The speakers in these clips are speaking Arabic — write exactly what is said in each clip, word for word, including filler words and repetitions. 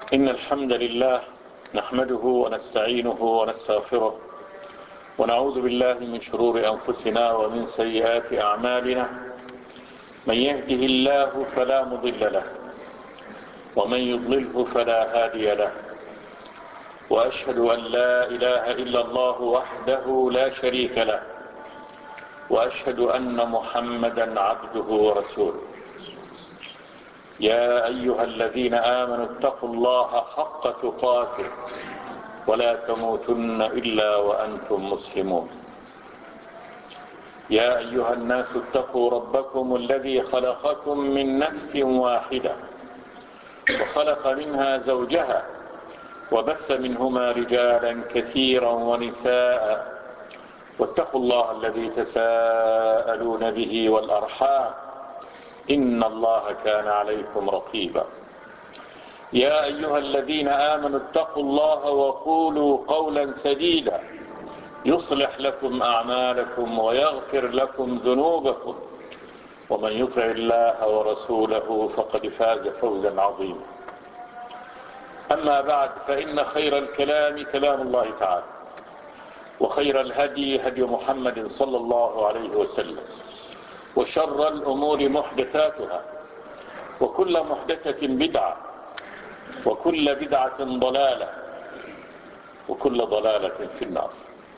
إن الحمد لله نحمده ونستعينه ونستغفره ونعوذ بالله من شرور أنفسنا ومن سيئات أعمالنا. من يهده الله فلا مضل له ومن يضلله فلا هادي له، وأشهد أن لا إله إلا الله وحده لا شريك له، وأشهد أن محمدا عبده ورسوله. يا أيها الذين آمنوا اتقوا الله حق تقاته ولا تموتن إلا وأنتم مسلمون. يا أيها الناس اتقوا ربكم الذي خلقكم من نفس واحدة وخلق منها زوجها وبث منهما رجالا كثيرا ونساء، واتقوا الله الذي تساءلون به والأرحام إن الله كان عليكم رقيبا. يا أيها الذين آمنوا اتقوا الله وقولوا قولا سديدا يصلح لكم أعمالكم ويغفر لكم ذنوبكم، ومن يطع الله ورسوله فقد فاز فوزا عظيما. أما بعد، فإن خير الكلام كلام الله تعالى، وخير الهدي هدي محمد صلى الله عليه وسلم، وشر الأمور محدثاتها، وكل محدثة بدعة، وكل بدعة ضلالة، وكل ضلالة في النار.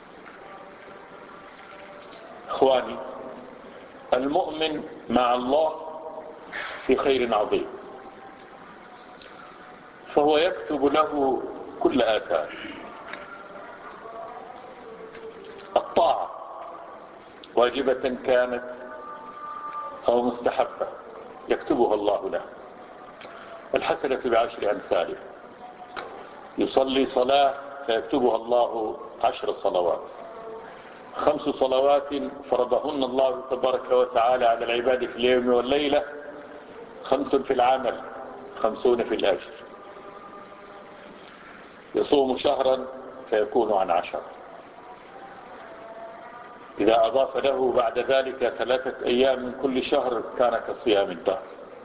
إخواني، المؤمن مع الله في خير عظيم، فهو يكتب له كل آثار الطاعة، واجبة كانت أو مستحبة، يكتبها الله له. الحسنة بعشر أمثالها. يصلي صلاة فيكتبها الله عشر صلوات. خمس صلوات فرضهن الله تبارك وتعالى على العباد في اليوم والليلة، خمس في العمل، خمسون في الأجر. يصوم شهرا فيكون عن عشر. إذا أضاف له بعد ذلك ثلاثة أيام من كل شهر كان كصيام الدهر.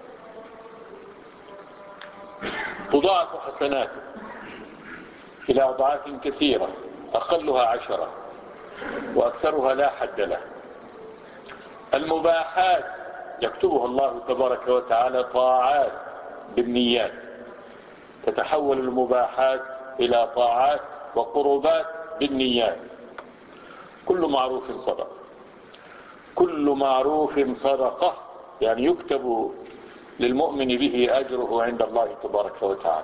تضاعف حسناته إلى أضعاف كثيرة، أقلها عشرة وأكثرها لا حد له. المباحات يكتبها الله تبارك وتعالى طاعات بالنيات، تتحول المباحات إلى طاعات وقربات بالنيات. كل معروف صدقة، كل معروف صدقة، يعني يكتب للمؤمن به أجره عند الله تبارك وتعالى.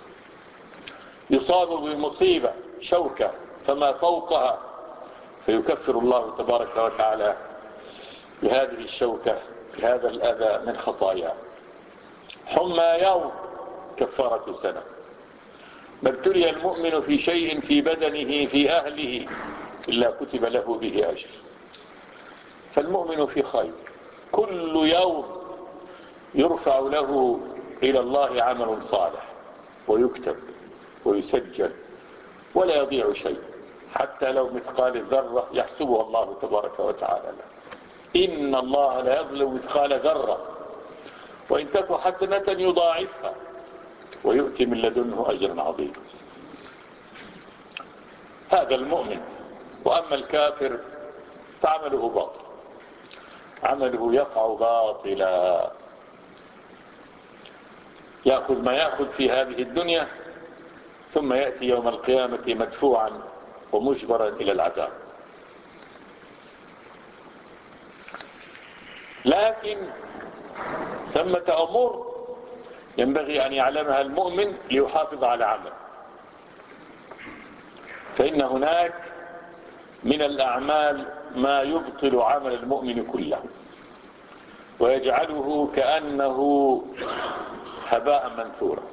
يصاب بمصيبة شوكة فما فوقها، فيكفر الله تبارك وتعالى بهذه الشوكة بهذا الأذى من خطاياه. حمى يوم كفارة سنة. ما ابتلي المؤمن في شيء في بدنه في أهله إلا كتب له به أجر. فالمؤمن في خير. كل يوم يرفع له إلى الله عمل صالح ويكتب ويسجل ولا يضيع شيء، حتى لو مثقال الذرة يحسبها الله تبارك وتعالى له. إن الله لا يظلم مثقال ذرة وإن تك حسنة يضاعفها ويؤتي من لدنه أجرا عظيما. هذا المؤمن. وأما الكافر فعمله باطل، عمله يقع باطلا، يأخذ ما يأخذ في هذه الدنيا ثم يأتي يوم القيامة مدفوعا ومجبرا إلى العذاب. لكن ثمة أمور ينبغي أن يعلمها المؤمن ليحافظ على عمله. فإن هناك من الأعمال ما يبطل عمل المؤمن كله ويجعله كأنه هباء منثورا.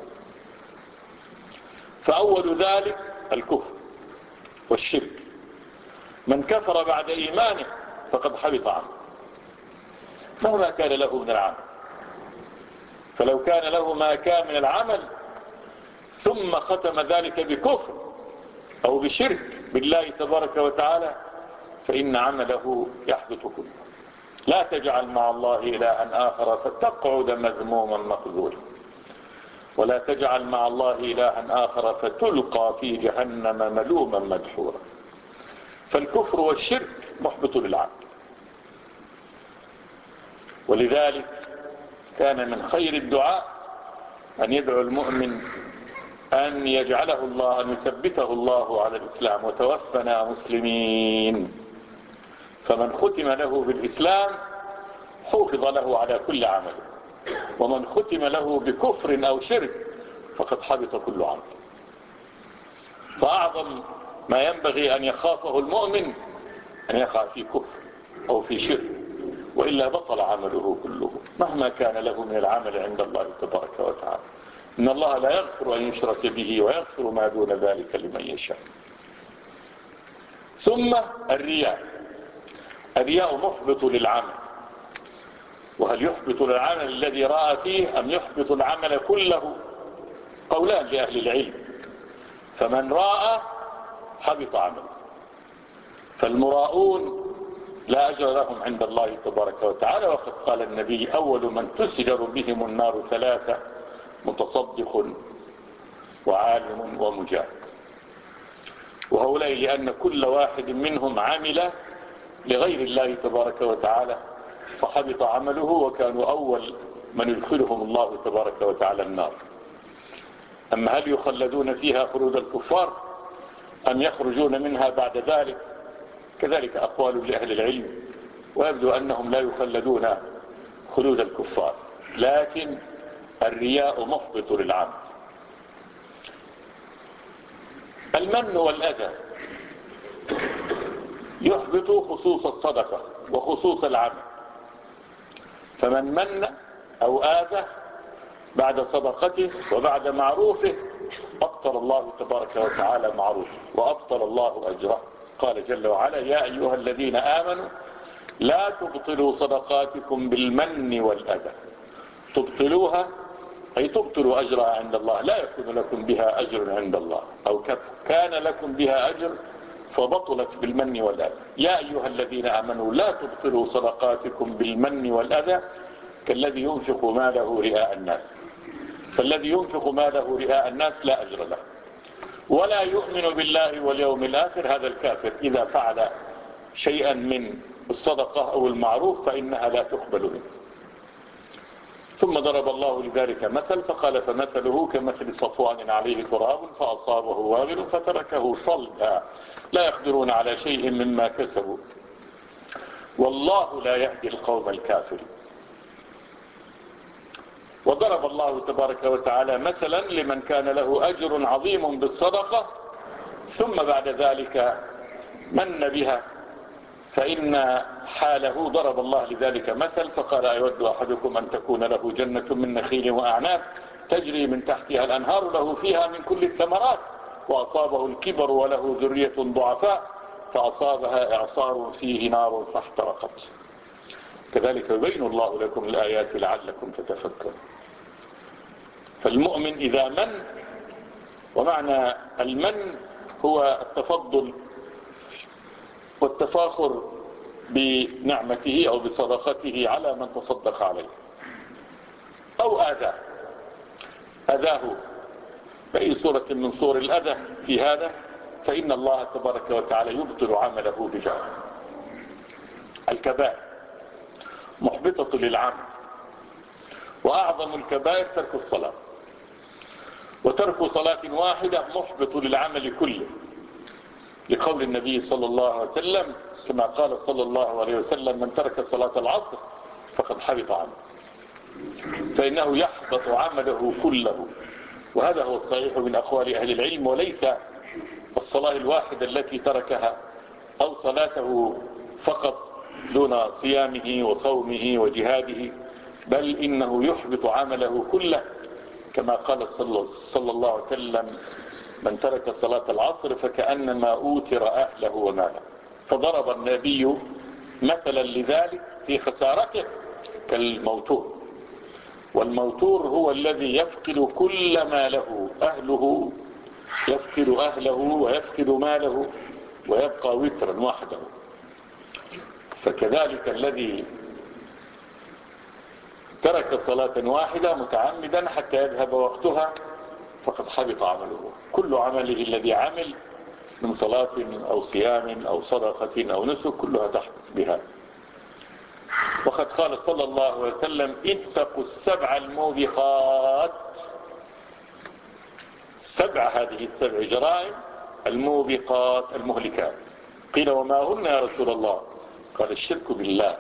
فأول ذلك الكفر والشرك. من كفر بعد إيمانه فقد حبط عنه مهما كان له من العمل. فلو كان له ما كان من العمل ثم ختم ذلك بكفر أو بشرك بالله تبارك وتعالى فإن عمله يحبط كله. لا تجعل مع الله إلها آخر فتقعد مذموما مخذولا. ولا تجعل مع الله إلها آخر فتلقى في جهنم ملوما مدحورا. فالكفر والشرك محبط للعبد، ولذلك كان من خير الدعاء أن يدعو المؤمن أن يجعله الله، أن يثبته الله على الإسلام، وتوفنا مسلمين. فمن ختم له بالإسلام حوفظ له على كل عمل، ومن ختم له بكفر أو شرك فقد حبط كل عمل. فأعظم ما ينبغي أن يخافه المؤمن أن يقع في كفر أو في شرك، وإلا بطل عمله كله مهما كان له من العمل عند الله تبارك وتعالى. إن الله لا يغفر أن يشرك به ويغفر ما دون ذلك لمن يشاء. ثم الرياء. الرياء محبط للعمل. وهل يحبط العمل الذي رأى فيه أم يحبط العمل كله؟ قولان لأهل العلم. فمن رأى حبط عمله، فالمراؤون لا أجر لهم عند الله تبارك وتعالى. وقد قال النبي: أول من تسجر بهم النار ثلاثة: متصدق وعالم ومجاهد. وهؤلاء لأن كل واحد منهم عمل لغير الله تبارك وتعالى فحبط عمله، وكانوا أول من يدخلهم الله تبارك وتعالى النار. أما هل يخلدون فيها خلود الكفار أم يخرجون منها بعد ذلك؟ كذلك أقوال لأهل العلم، ويبدو أنهم لا يخلدون خلود الكفار، لكن الرياء محبط للعمل. المن والأذى يحبط خصوص الصدقة وخصوص العمل. فمن من أو آذى بعد صدقته وبعد معروفه أبطل الله تبارك وتعالى معروفه وأبطل الله أجره. قال جل وعلا: يا أيها الذين آمنوا لا تبطلوا صدقاتكم بالمن والأذى. تبطلوها أي تبطلوا أجرها عند الله، لا يكون لكم بها أجر عند الله، أو كان لكم بها أجر فبطلت بالمن والأذى. يا أيها الذين آمنوا لا تبطلوا صدقاتكم بالمن والأذى كالذي ينفق ماله رئاء الناس. فالذي ينفق ماله رئاء الناس لا أجر له، ولا يؤمن بالله واليوم الآخر. هذا الكافر إذا فعل شيئا من الصدقة أو المعروف فإنها لا تقبل منه. ثم ضرب الله لذلك مثل فقال: فمثله كمثل صفوان عليه تراب فأصابه وابل فتركه صلدا لا يقدرون على شيء مما كسبوا والله لا يهدي القوم الكافرين. وضرب الله تبارك وتعالى مثلا لمن كان له أجر عظيم بالصدقة ثم بعد ذلك من بها، فإن حاله ضرب الله لذلك مثل فقال: أيود أحدكم أن تكون له جنة من نخيل وأعناب تجري من تحتها الأنهار له فيها من كل الثمرات وأصابه الكبر وله ذرية ضعفاء فأصابها إعصار فيه نار فاحترقت. كذلك يبين الله لكم الآيات لعلكم تتفكرون. فالمؤمن إذا من، ومعنى المن هو التفضل والتفاخر بنعمته أو بصدقته على من تصدق عليه، أو آذاه أذاه بأي صورة من صور الأذى في هذا، فإن الله تبارك وتعالى يبطل عمله بجهل. الكبائر محبطة للعمل، وأعظم الكبائر ترك الصلاة، وترك صلاة واحدة محبط للعمل كله، لقول النبي صلى الله عليه وسلم كما قال صلى الله عليه وسلم: من ترك صلاة العصر فقد حبط عمله، فإنه يحبط عمله كله. وهذا هو الصحيح من أقوال أهل العلم، وليس الصلاة الواحدة التي تركها أو صلاته فقط دون صيامه وصومه وجهاده، بل إنه يحبط عمله كله، كما قال صلى الله عليه وسلم: من ترك صلاة العصر فكأنما أوتر أهله وماله. فضرب النبي مثلا لذلك في خسارته كالموتور، والموتور هو الذي يفقد كل ما له، أهله يفقد أهله ويفقد ماله ويبقى وترا وحده. فكذلك الذي ترك صلاة واحدة متعمدا حتى يذهب وقتها فقد حبط عمله. كل عمله الذي عمل من صلاة أو صيام أو صدقة أو نسك كلها تحبط بها. وقد قال صلى الله عليه وسلم اتقوا السبع الموبقات. سبع هذه السبع جرائم الموبقات المهلكات. قيل وما هن يا رسول الله؟ قال الشرك بالله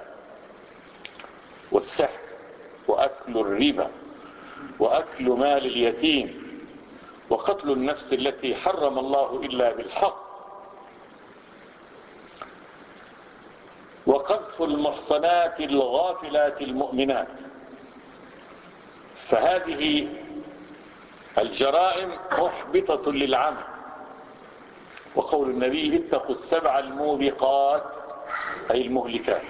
والسحر وأكل الربا وأكل مال اليتيم وقتل النفس التي حرم الله إلا بالحق وقذف المحصنات الغافلات المؤمنات. فهذه الجرائم محبطة للعمل. وقول النبي اتقوا السبع الموبقات أي المهلكات.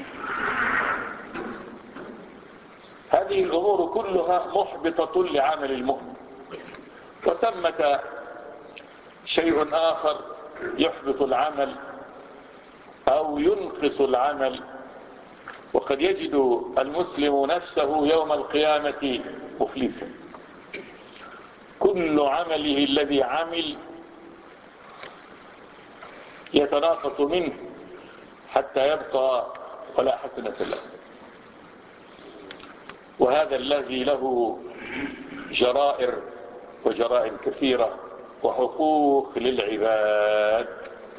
هذه الأمور كلها محبطة لعمل المؤمن. وثمة شيء آخر يحبط العمل أو ينقص العمل. وقد يجد المسلم نفسه يوم القيامة مفلسا. كل عمله الذي عمل يتناقص منه حتى يبقى ولا حسنة له. وهذا الذي له جرائر وجرائم كثيرة وحقوق للعباد.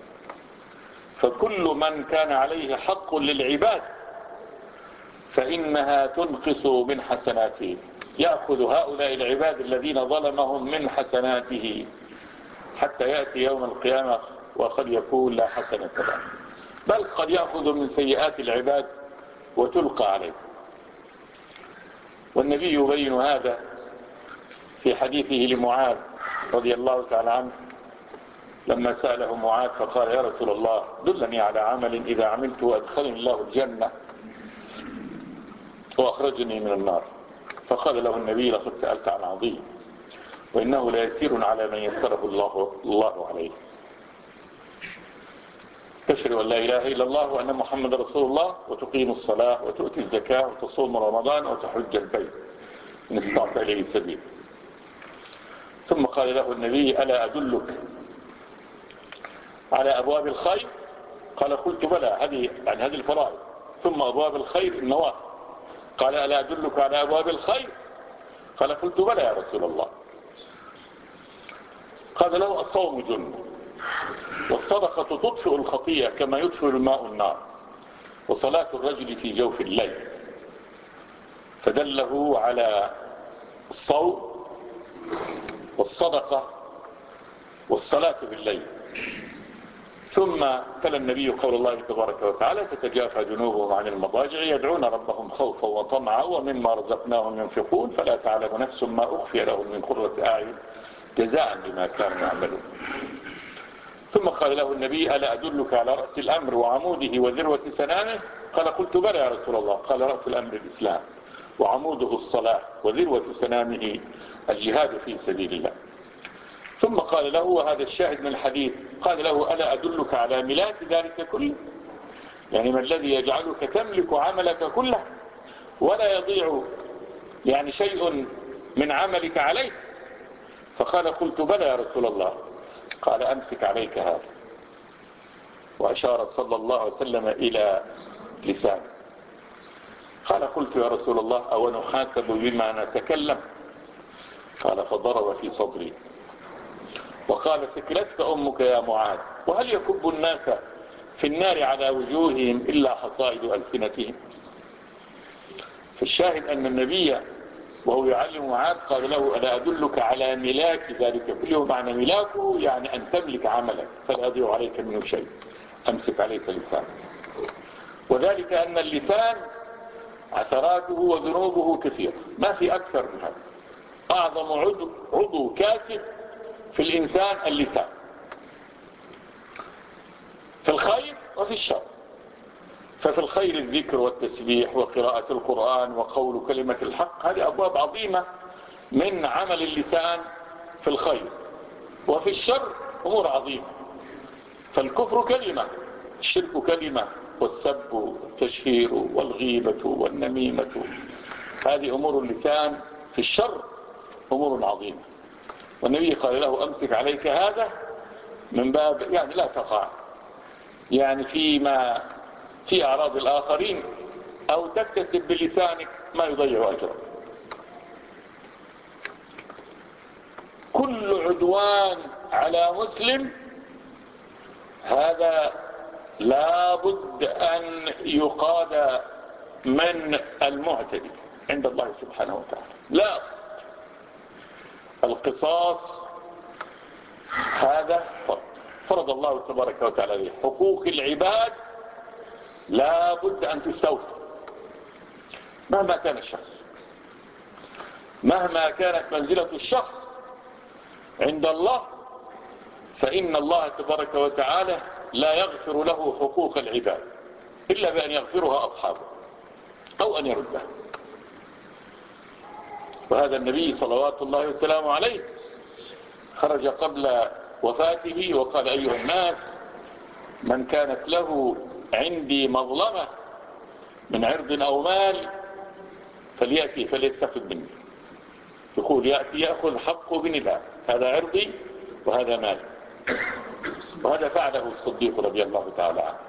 فكل من كان عليه حق للعباد فإنها تنقص من حسناته. يأخذ هؤلاء العباد الذين ظلمهم من حسناته حتى يأتي يوم القيامة وقد يكون لا حسنة له، بل قد يأخذ من سيئات العباد وتلقى عليه. والنبي يبين هذا في حديثه لمعاذ رضي الله تعالى عنه لما سأله معاذ فقال يا رسول الله دلني على عمل إذا عملته أدخلني الله الجنة وأخرجني من النار. فقال له النبي لقد سألت عن عظيم وإنه لا يسير على من يسره الله, الله عليه. تشهد أن لا إله إلا الله وأن محمد رسول الله وتقيم الصلاة وتؤتي الزكاة وتصوم رمضان وتحج البيت إن استطعت إليه سبيل. ثم قال له النبي ألا أدلك على أبواب الخير؟ قال قلت بلى، هذه يعني هذه الفرائض. ثم أبواب الخير النوافل. قال ألا أدلك على أبواب الخير؟ قال قلت بلى يا رسول الله. قال له الصوم جنة والصدقة تطفئ الخطيئة كما يطفئ الماء النار وصلاة الرجل في جوف الليل. فدله على الصوم والصدقة والصلاة بالليل. ثم تلا النبي قول الله تبارك وتعالى تتجافى جنوبهم عن المضاجع يدعون ربهم خوفا وطمعا ومما رزقناهم ينفقون فلا تعلم نفس ما أخفي لهم من قرة أعين جزاء بما كانوا يعملون. ثم قال له النبي ألا أدلك على رأس الأمر وعموده وذروة سنامه؟ قال قلت بلى يا رسول الله. قال رأس الأمر الإسلام وعموده الصلاة وذروة سنامه الجهاد في سبيل الله. ثم قال له وهذا الشاهد من الحديث قال له ألا أدلك على ملاك ذلك كله؟ يعني ما الذي يجعلك تملك عملك كله ولا يضيع يعني شيء من عملك عليك؟ فقال قلت بلى يا رسول الله. قال أمسك عليك هذا. وأشار صلى الله عليه وسلم إلى لسانه. قال قلت يا رسول الله أو نحاسب بما نتكلم؟ قال فضرب في صدري وقال ثكلتك أمك يا معاذ وهل يكب الناس في النار على وجوههم إلا حصائد ألسنتهم؟ فالشاهد أن النبي وهو يعلم معاذ قال له ألا أدلك على ملاك ذلك كله؟ معنى ملاكه يعني أن تملك عملك فلا يضيع عليك منه شيء. أمسك عليك لسانك. وذلك أن اللسان عثراته وذنوبه كثيرة ما في أكثر من هذا. أعظم عضو, عضو كاسب في الإنسان اللسان في الخير وفي الشر. ففي الخير الذكر والتسبيح وقراءة القرآن وقول كلمة الحق، هذه أبواب عظيمة من عمل اللسان في الخير. وفي الشر أمور عظيمة. فالكفر كلمة، الشرك كلمة، والسب والتشهير والغيبة والنميمة هذه أمور اللسان في الشر أمور عظيمة، والنبي قال له أمسك عليك هذا من باب يعني لا تقع يعني فيما في أعراض الآخرين أو تكتسب بلسانك ما يضيع أجرك. كل عدوان على مسلم هذا لا بد أن يقاد من المعتدي عند الله سبحانه وتعالى. لا، القصاص هذا فرض فرض الله تبارك وتعالى به. حقوق العباد لا بد أن تستوفى مهما كان الشخص، مهما كانت منزلة الشخص عند الله، فإن الله تبارك وتعالى لا يغفر له حقوق العباد إلا بأن يغفرها أصحابه أو أن يردها. وهذا النبي صلوات الله وسلامه عليه خرج قبل وفاته وقال أيها الناس من كانت له عندي مظلمة من عرض أو مال فليأتي فليستفد مني. يقول يأتي يأخذ حقه بنداء، هذا عرضي وهذا مالي. وهذا فعله الصديق رضي الله تعالى عنه.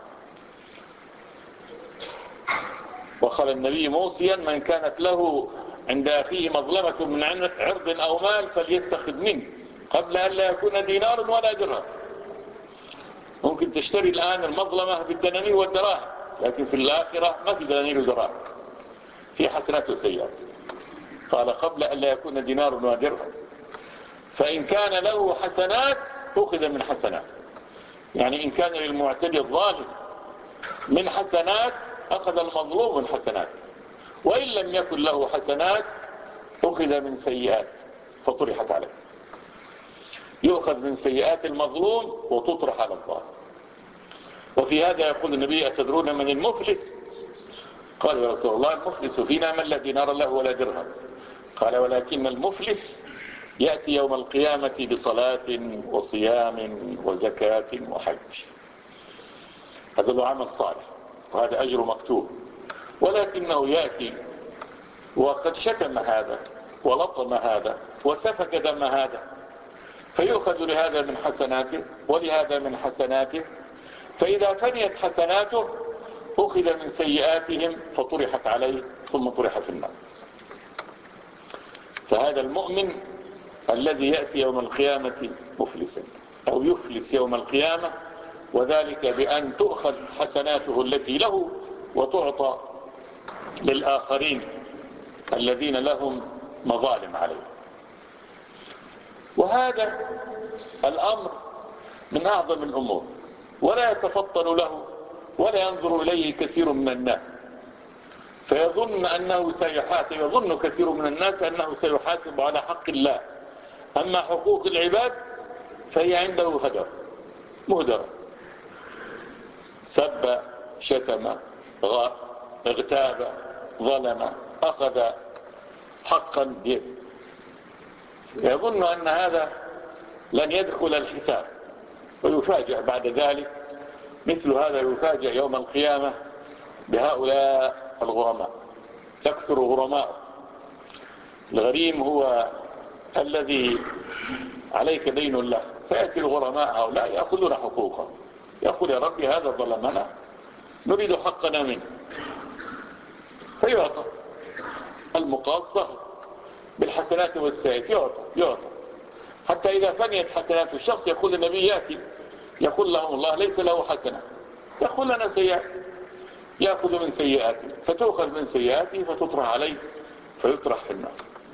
وقال النبي موصيا من كانت له عند أخيه مظلمة من عرض أو مال فليستخذ منه قبل أن لا يكون دينار ولا درهم. ممكن تشتري الآن المظلمة بالدنانير والدراهم، لكن في الآخرة ما في دنانير ودراهم، في حسنات وسيئات. قال قبل أن لا يكون دينار ودرهم. فإن كان له حسنات أخذ من حسنات، يعني إن كان للمعتدي الظالم من حسنات أخذ المظلوم من حسنات، وإن لم يكن له حسنات أخذ من سيئات فطرحت عليه. يؤخذ من سيئات المظلوم وتطرح على الظالم. وفي هذا يقول النبي أتدرون من المفلس؟ قال يا رسول الله المفلس فينا من لا دينار له ولا درهم. قال ولكن المفلس يأتي يوم القيامة بصلاة وصيام وزكاة وحج. هذا له عمل صالح وهذا أجر مكتوب، ولكنه يأتي وقد شتم هذا ولطم هذا وسفك دم هذا، فيؤخذ لهذا من حسناته ولهذا من حسناته، فإذا فنيت حسناته أخذ من سيئاتهم فطرحت عليه ثم طرح في النار. فهذا المؤمن الذي يأتي يوم القيامة مفلسا أو يفلس يوم القيامة، وذلك بأن تؤخذ حسناته التي له وتعطى للآخرين الذين لهم مظالم عليه. وهذا الأمر من أعظم الأمور، ولا يتفطن له ولا ينظر إليه كثير من الناس، فيظن أنه سيحاسب، يظن كثير من الناس أنه سيحاسب على حق الله. أما حقوق العباد فهي عنده هدر مهدر، سب شتم غاب اغتاب ظلم أخذ حقا بيده، يظن أن هذا لن يدخل الحساب، ويفاجأ بعد ذلك. مثل هذا يفاجأ يوم القيامة بهؤلاء الغرماء، تكثر غرماء. الغريم هو الذي عليك دين له، فيأتي الغرماء هؤلاء يأخذون حقوقهم، يقول يا ربي هذا ظلمنا نريد حقنا منه، فيعطى المقاصة بالحسنات والسيئات، يعطى يعطى حتى إذا فنيت حسنات الشخص يقول النبي يأتي يقول لهم الله ليس له حسنة، يقول لنا سيئات، يأخذ من سيئاته فتأخذ من سيئاته فتطرح عليه فيطرح في النار.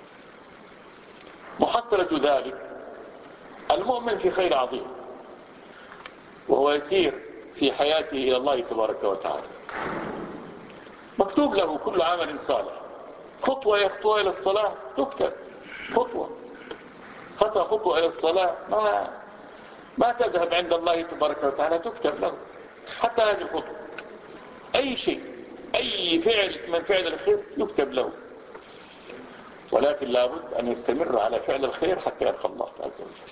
محصلة ذلك المؤمن في خير عظيم، وهو يسير في حياته إلى الله تبارك وتعالى، مكتوب له كل عمل صالح. خطوة يخطوها إلى الصلاة تكتب، خطوة خطأ خطوة إلى الصلاة ما ما تذهب عند الله تبارك وتعالى، تكتب له حتى هذه الخطوة. أي شيء أي فعل من فعل الخير يكتب له، ولكن لابد أن يستمر على فعل الخير حتى يلقى الله عز وجل.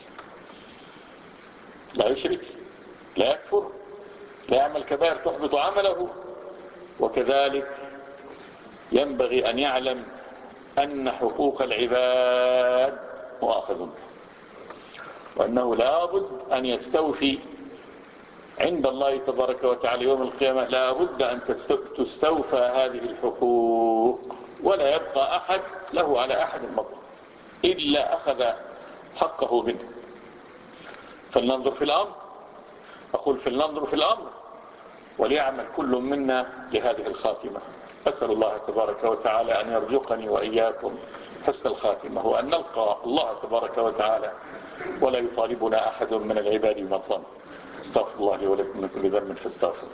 لا يشرك، لا يكفر، لا يعمل كبائر تحبط عمله. وكذلك ينبغي أن يعلم أن حقوق العباد مؤاخذ بها، وأنه لا بد أن يستوفي عند الله تبارك وتعالى يوم القيامة، لا بد أن تستوفى هذه الحقوق، ولا يبقى أحد له على أحد مظلم إلا أخذ حقه منه. فلننظر في الأمر، أقول فلننظر في الأمر وليعمل كل منا لهذه الخاتمة. أسأل الله تبارك وتعالى أن يرزقني وإياكم حسن الخاتمة، وأن نلقى الله تبارك وتعالى ولا يطالبنا أحد من العباد بمظلم. استغفر الله لي ولكم من كل ذنب فاستغفر.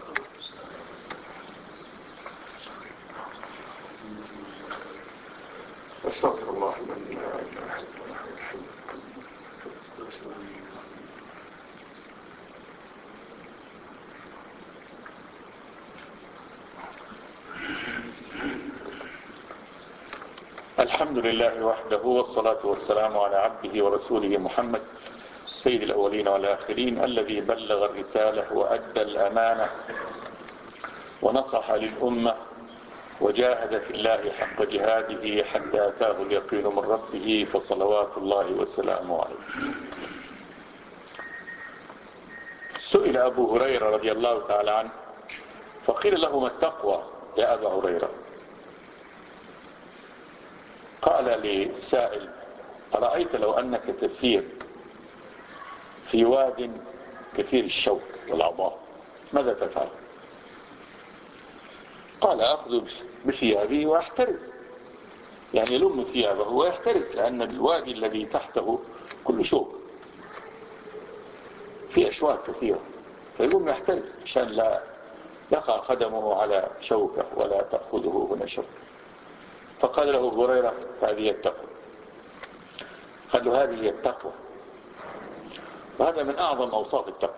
استغفر الله الذي لا اله الا هو الحي القيوم. الحمد لله وحده، والصلاة والسلام على عبده ورسوله محمد سيد الأولين والآخرين، الذي بلغ الرسالة وأدى الأمانة ونصح للأمة وجاهد في الله حق جهاده حتى أتاه اليقين من ربه، فصلوات الله وسلامه عليه. سئل أبو هريرة رضي الله تعالى عنه فقيل له: ما التقوى يا أبا هريرة؟ قال للسائل: أرأيت لو أنك تسير في واد كثير الشوك والعضاء ماذا تفعل؟ قال: أخذ بثيابي وأحترز، يعني يلم ثيابه ويحترز، لأن الوادي الذي تحته كل شوك، في أشواك كثيرة، فيقوم يحترز عشان لا يقع قدمه على شوكة ولا تأخذه هنا شوكة. فقال له أبو هريرة: هذه التقوى. قال له: هذه التقوى، وهذا من أعظم أوصاف التقوى.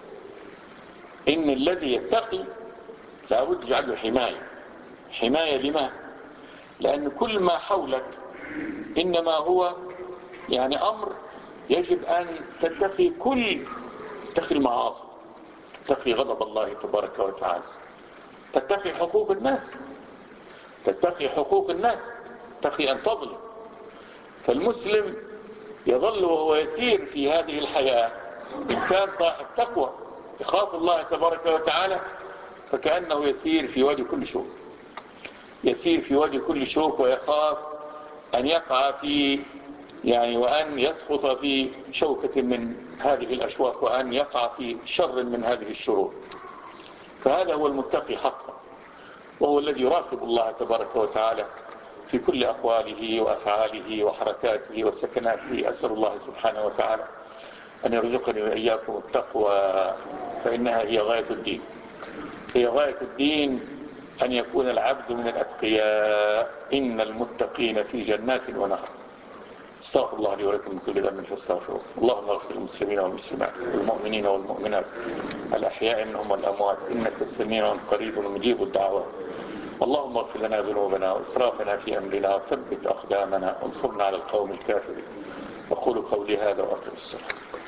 إن الذي يتقي لابد يجعله حماية. حماية لما؟ لأن كل ما حولك إنما هو يعني أمر يجب أن تتقي، كل تتقي المعاصي، تتقي غضب الله تبارك وتعالى، تتقي حقوق الناس، تتقي حقوق الناس، تتقي أن تظلم. فالمسلم يظل وهو يسير في هذه الحياة إن كان صاحب تقوى يخاف الله تبارك وتعالى، فكأنه يسير في وادي كل شوك، يسير في وادي كل شوك، ويخاف أن يقع في يعني وأن يسقط في شوكة من هذه الأشواك، وأن يقع في شر من هذه الشرور. فهذا هو المتقي حقا، وهو الذي يراقب الله تبارك وتعالى في كل أقواله وأفعاله وحركاته وسكناته. أسأل الله سبحانه وتعالى أن يرزقني وإياكم التقوى، فإنها هي غاية الدين. هي غاية الدين أن يكون العبد من الأتقياء. إن المتقين في جنات ونهر. استغفر الله لي ولكم من كل ذنب فاستغفروه. اللهم اغفر للمسلمين والمسلمات والمؤمنين والمؤمنات الأحياء منهم والأموات، إنك السميع قريب مجيب الدعوات. اللهم اغفر لنا ذنوبنا وإسرافنا في أمرنا، وثبت أقدامنا وانصرنا على القوم الكافرين. أقول قولي هذا وأقم الصلاة.